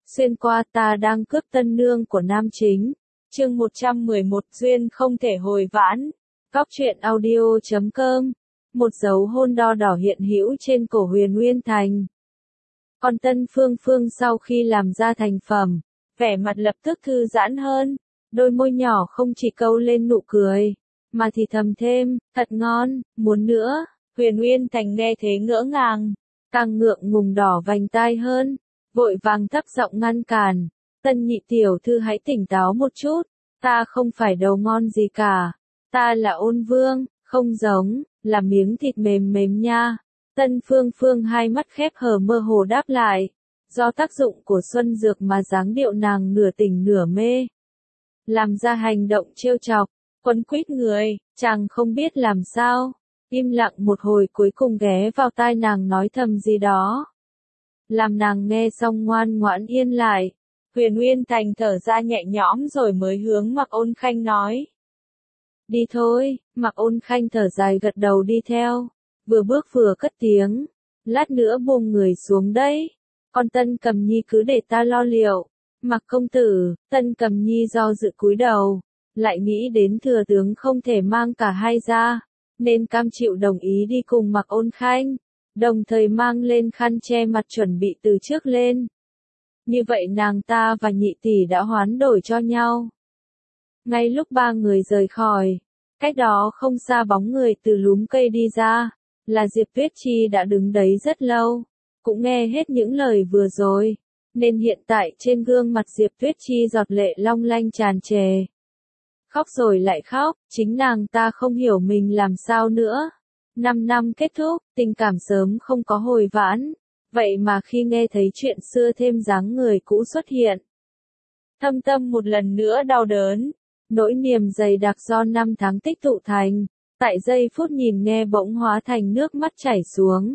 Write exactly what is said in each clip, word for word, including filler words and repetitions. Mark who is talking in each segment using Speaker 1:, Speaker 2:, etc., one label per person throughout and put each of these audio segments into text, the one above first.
Speaker 1: Xuyên qua ta đang cướp tân nương của nam chính. Chương một trăm mười một duyên không thể hồi vãn. Cóc truyện audio chấm com. Một dấu hôn đo đỏ hiện hữu trên cổ Huyền Nguyên Thành. Còn Tân Phương Phương sau khi làm ra thành phẩm, vẻ mặt lập tức thư giãn hơn, đôi môi nhỏ không chỉ câu lên nụ cười, mà thì thầm thêm, thật ngon, muốn nữa. Huyền Nguyên Thành nghe thế ngỡ ngàng, càng ngượng ngùng đỏ vành tai hơn, vội vàng thấp giọng ngăn cản, Tân nhị tiểu thư hãy tỉnh táo một chút, ta không phải đầu ngon gì cả, ta là Ôn Vương, không giống, là miếng thịt mềm mềm nha. Tân Phương Phương hai mắt khép hờ mơ hồ đáp lại, do tác dụng của xuân dược mà dáng điệu nàng nửa tỉnh nửa mê. Làm ra hành động trêu chọc, quấn quýt người, chàng không biết làm sao, im lặng một hồi cuối cùng ghé vào tai nàng nói thầm gì đó. Làm nàng nghe xong ngoan ngoãn yên lại, Huyền Nguyên Thành thở ra nhẹ nhõm rồi mới hướng Mạc Ôn Khanh nói. Đi thôi, Mạc Ôn Khanh thở dài gật đầu đi theo. Vừa bước vừa cất tiếng, lát nữa buông người xuống đấy, con Tân Cầm Nhi cứ để ta lo liệu. Mạc công tử, Tân Cầm Nhi do dự cúi đầu, lại nghĩ đến thừa tướng không thể mang cả hai ra, nên cam chịu đồng ý đi cùng Mạc Ôn Khanh, đồng thời mang lên khăn che mặt chuẩn bị từ trước lên. Như vậy nàng ta và nhị tỷ đã hoán đổi cho nhau. Ngay lúc ba người rời khỏi, cách đó không xa bóng người từ lúm cây đi ra. Là Diệp Tuyết Chi đã đứng đấy rất lâu, cũng nghe hết những lời vừa rồi, nên hiện tại trên gương mặt Diệp Tuyết Chi giọt lệ long lanh tràn trề. Khóc rồi lại khóc, chính nàng ta không hiểu mình làm sao nữa. Năm năm kết thúc, tình cảm sớm không có hồi vãn, vậy mà khi nghe thấy chuyện xưa thêm dáng người cũ xuất hiện. Thâm tâm một lần nữa đau đớn, nỗi niềm dày đặc do năm tháng tích tụ thành. Tại giây phút nhìn nghe bỗng hóa thành nước mắt chảy xuống.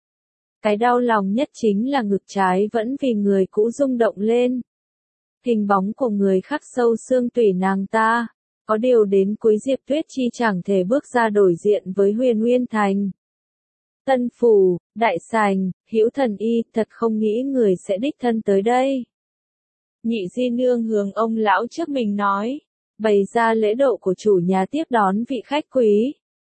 Speaker 1: Cái đau lòng nhất chính là ngực trái vẫn vì người cũ rung động lên. Hình bóng của người khắc sâu xương tủy nàng ta, có điều đến cuối Diệp Tuyết Chi chẳng thể bước ra đổi diện với Huyền Nguyên Thành. Tân Phủ, Đại Sành, Hữu Thần Y thật không nghĩ người sẽ đích thân tới đây. Nhị di nương hướng ông lão trước mình nói. Bày ra lễ độ của chủ nhà tiếp đón vị khách quý.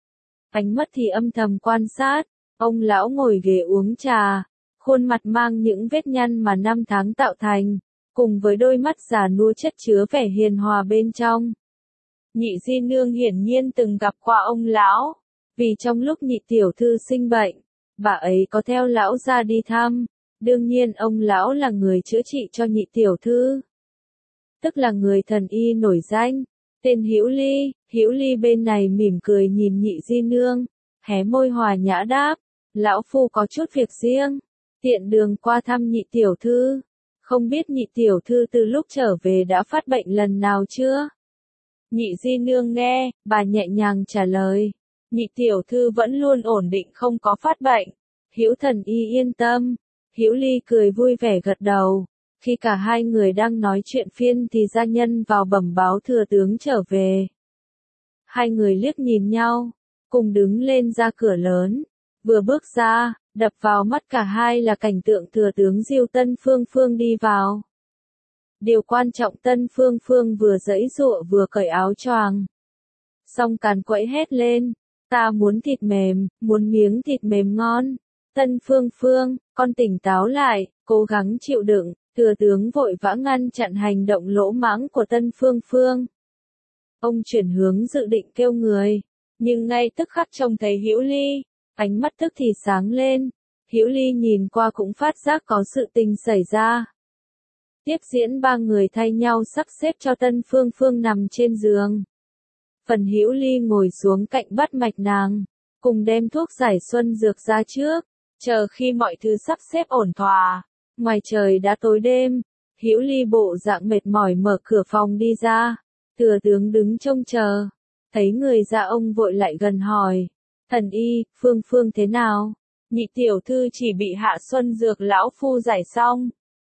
Speaker 1: Ánh mắt thì âm thầm quan sát, ông lão ngồi ghế uống trà, khuôn mặt mang những vết nhăn mà năm tháng tạo thành, cùng với đôi mắt già nua chất chứa vẻ hiền hòa bên trong. Nhị di nương hiển nhiên từng gặp qua ông lão, vì trong lúc nhị tiểu thư sinh bệnh, bà ấy có theo lão ra đi thăm, đương nhiên ông lão là người chữa trị cho nhị tiểu thư. Tức là người thần y nổi danh, tên Hữu Ly. Hữu Ly bên này mỉm cười nhìn nhị di nương, hé môi hòa nhã đáp, lão phu có chút việc riêng, tiện đường qua thăm nhị tiểu thư, không biết nhị tiểu thư từ lúc trở về đã phát bệnh lần nào chưa? Nhị di nương nghe, bà nhẹ nhàng trả lời, nhị tiểu thư vẫn luôn ổn định không có phát bệnh, Hữu thần y yên tâm. Hữu Ly cười vui vẻ gật đầu. Khi cả hai người đang nói chuyện phiên thì gia nhân vào bẩm báo thừa tướng trở về. Hai người liếc nhìn nhau, cùng đứng lên ra cửa lớn. Vừa bước ra, đập vào mắt cả hai là cảnh tượng thừa tướng dìu Tân Phương Phương đi vào. Điều quan trọng Tân Phương Phương vừa giãy giụa vừa cởi áo choàng. Xong càn quẫy hét lên, ta muốn thịt mềm, muốn miếng thịt mềm ngon. Tân Phương Phương, con tỉnh táo lại, cố gắng chịu đựng. Thừa tướng vội vã ngăn chặn hành động lỗ mãng của Tân Phương Phương. Ông chuyển hướng dự định kêu người, nhưng ngay tức khắc trông thấy Hữu Ly, ánh mắt tức thì sáng lên. Hữu Ly nhìn qua cũng phát giác có sự tình xảy ra. Tiếp diễn ba người thay nhau sắp xếp cho Tân Phương Phương nằm trên giường. Phần Hữu Ly ngồi xuống cạnh bắt mạch nàng, cùng đem thuốc giải xuân dược ra trước, chờ khi mọi thứ sắp xếp ổn thỏa. Ngoài trời đã tối đêm, Hữu Ly bộ dạng mệt mỏi mở cửa phòng đi ra, thừa tướng đứng trông chờ, thấy người ra ông vội lại gần hỏi, thần y, Phương Phương thế nào? Nhị tiểu thư chỉ bị hạ xuân dược lão phu giải xong.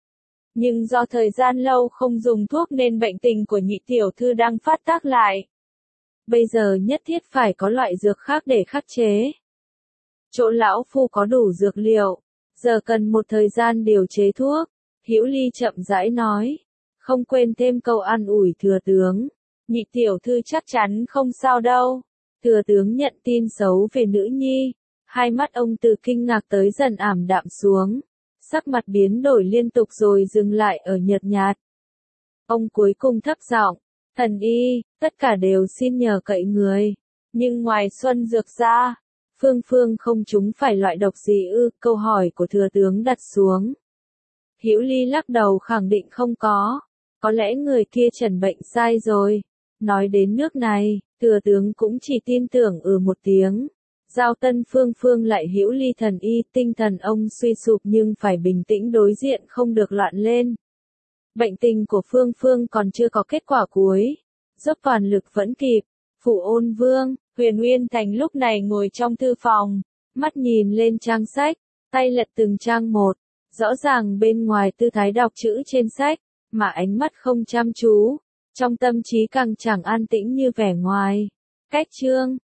Speaker 1: Nhưng do thời gian lâu không dùng thuốc nên bệnh tình của nhị tiểu thư đang phát tác lại. Bây giờ nhất thiết phải có loại dược khác để khắc chế. Chỗ lão phu có đủ dược liệu. Giờ cần một thời gian điều chế thuốc, Hữu Ly chậm rãi nói, không quên thêm câu an ủi thừa tướng. Nhị tiểu thư chắc chắn không sao đâu. Thừa tướng nhận tin xấu về nữ nhi. Hai mắt ông từ kinh ngạc tới dần ảm đạm xuống. Sắc mặt biến đổi liên tục rồi dừng lại ở nhợt nhạt. Ông cuối cùng thấp giọng, thần y, tất cả đều xin nhờ cậy người. Nhưng ngoài Xuân Dược ra, Phương Phương không trúng phải loại độc gì ư? Câu hỏi của thừa tướng đặt xuống. Hữu Ly lắc đầu khẳng định không có. Có lẽ người kia chẩn bệnh sai rồi. Nói đến nước này, thừa tướng cũng chỉ tin tưởng ừ một tiếng. Giao Tân Phương Phương lại Hữu Ly thần y, tinh thần ông suy sụp nhưng phải bình tĩnh đối diện không được loạn lên. Bệnh tình của Phương Phương còn chưa có kết quả cuối. Dốc toàn lực vẫn kịp. Phủ Ôn Vương, Huyền Uyên Thành lúc này ngồi trong thư phòng. Mắt nhìn lên trang sách, tay lật từng trang một. Rõ ràng bên ngoài tư thái đọc chữ trên sách, mà ánh mắt không chăm chú. Trong tâm trí càng chẳng an tĩnh như vẻ ngoài. Cách chương.